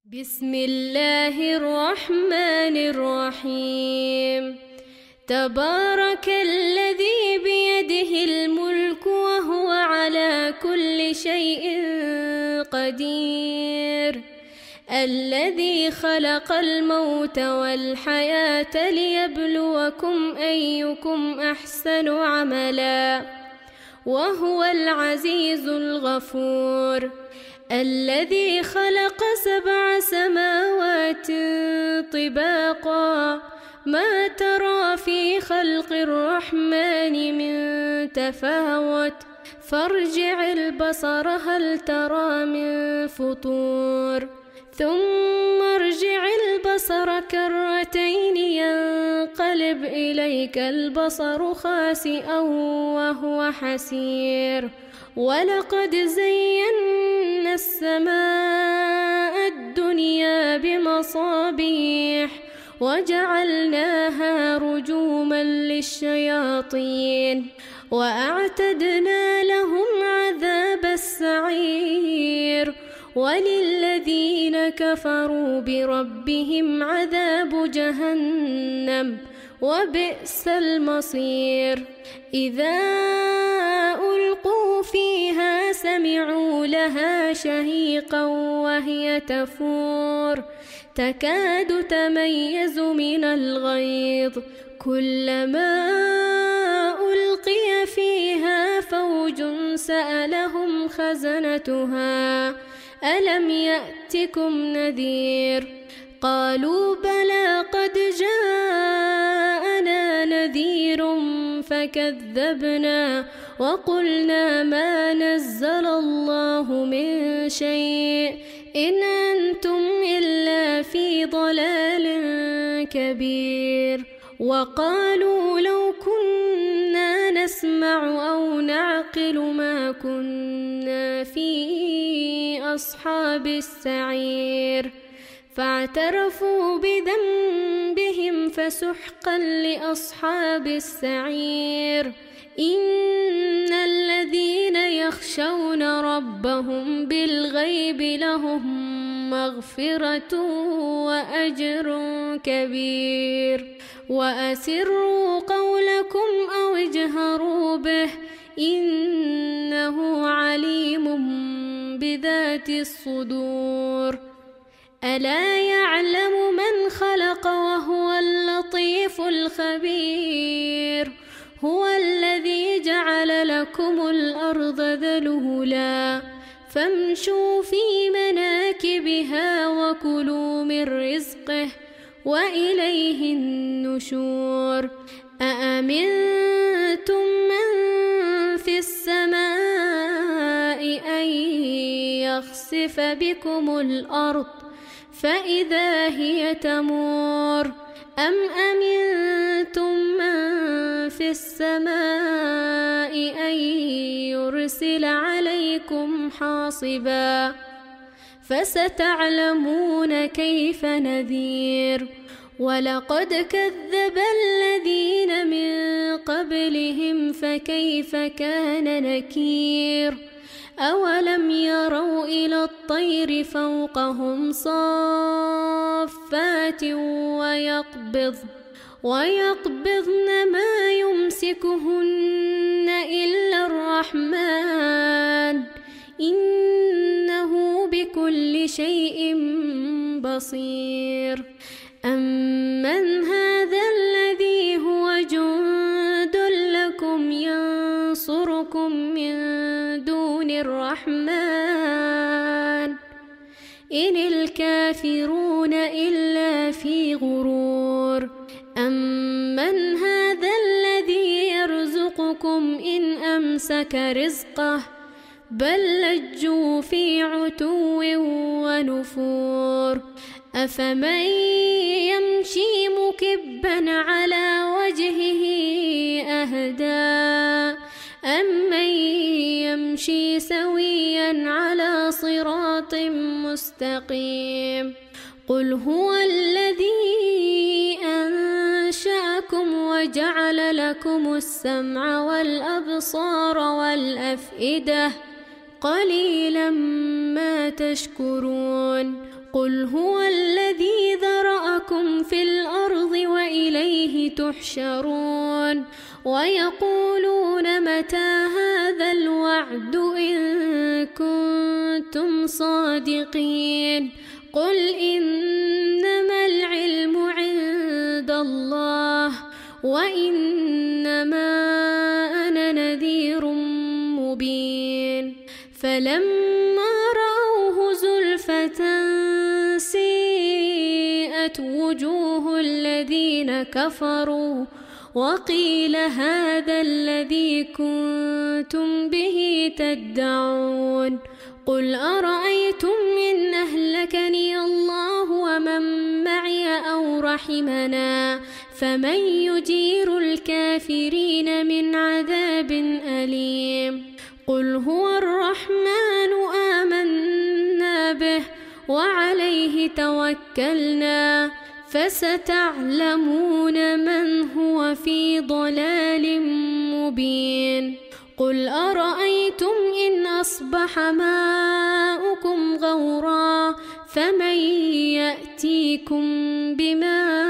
بسم الله الرحمن الرحيم. تبارك الذي بيده الملك وهو على كل شيء قدير، الذي خلق الموت والحياة ليبلوكم أيكم أحسن عملا، وهو العزيز الغفور. الذي خلق 7 سماوات طباقا، ما ترى في خلق الرحمن من تفاوت، فارجع البصر هل ترى من فطور، ثم ارجع البصر كرتين ينقلب إليك البصر خاسئا وهو حسير. ولقد زينا السماء الدنيا بمصابيح وجعلناها رجوما للشياطين، وأعتدنا لهم عذاب السعير. وللذين كفروا بربهم عذاب جهنم وبئس المصير. إذا ألقوا فيها سمعوا لها شهيقا وهي تفور، تكاد تميز من الغيظ، كلما ألقي فيها فوج سألهم خزنتها ألم يأتكم نذير؟ قالوا بلى قد جاءنا نذير فكذبنا وقلنا ما نزل الله من شيء إن أنتم إلا في ضلال كبير. وقالوا لو كنا نسمع أو نعقل ما كنا في أصحاب السعير، فاعترفوا بذنبهم فسحقا لأصحاب السعير. إن الذين يخشون ربهم بالغيب لهم مغفرة وأجر كبير. وأسروا قولكم أو اجهروا به إنه عليم بذات الصدور. ألا يعلم من خلق وهو اللطيف الخبير. هو الذي جعل لكم الأرض ذلولا فامشوا في مناكبها وكلوا من رزقه وإليه النشور. أأمنتم من في السماء أن يخسف بكم الأرض فإذا هي تمور، أم أمنتم من في السماء أن يرسل عليكم حاصبا، فستعلمون كيف نذير. ولقد كذب الذين من قبلهم فكيف كان نكير. أولم يروا إلى الطير فوقهم صافات ويقبضن ما يمسكهن إلا الرحمن إنه بكل شيء بصير. أمن هذا الذي هو جند لكم ينصركم من دون الرحمن إن الكافرون إلا في غرور. أمن هذا الذي يرزقكم إن أمسك رزقه بل لجوا في عتو ونفور. أفمن يمشي مكبا على وجهه أهدى أمن يمشي سويا على صراط مستقيم. قل هو الذي أنشأكم وجعل لكم السمع والأبصار والأفئدة قليلا ما تشكرون. قل هو الذي ذرأكم في الأرض وإليه تحشرون ويقولون متى هذا الوعد إن كنتم صادقين قل إنما العلم عند الله وإنما أنا نذير مبين فلما رأوه زلفة سيئت وجوه الذين كفروا وقيل هذا الذي كنتم به تدعون قل أرأيتم إن أهلكني الله ومن معي أو رحمنا فمن يجير الكافرين من عذاب أليم قل هو الرحمن آمنا به وعليه توكلنا فستعلمون من هو في ضلال مبين قل أرأيتم إن أصبح ماؤكم غورا فمن يأتيكم بماء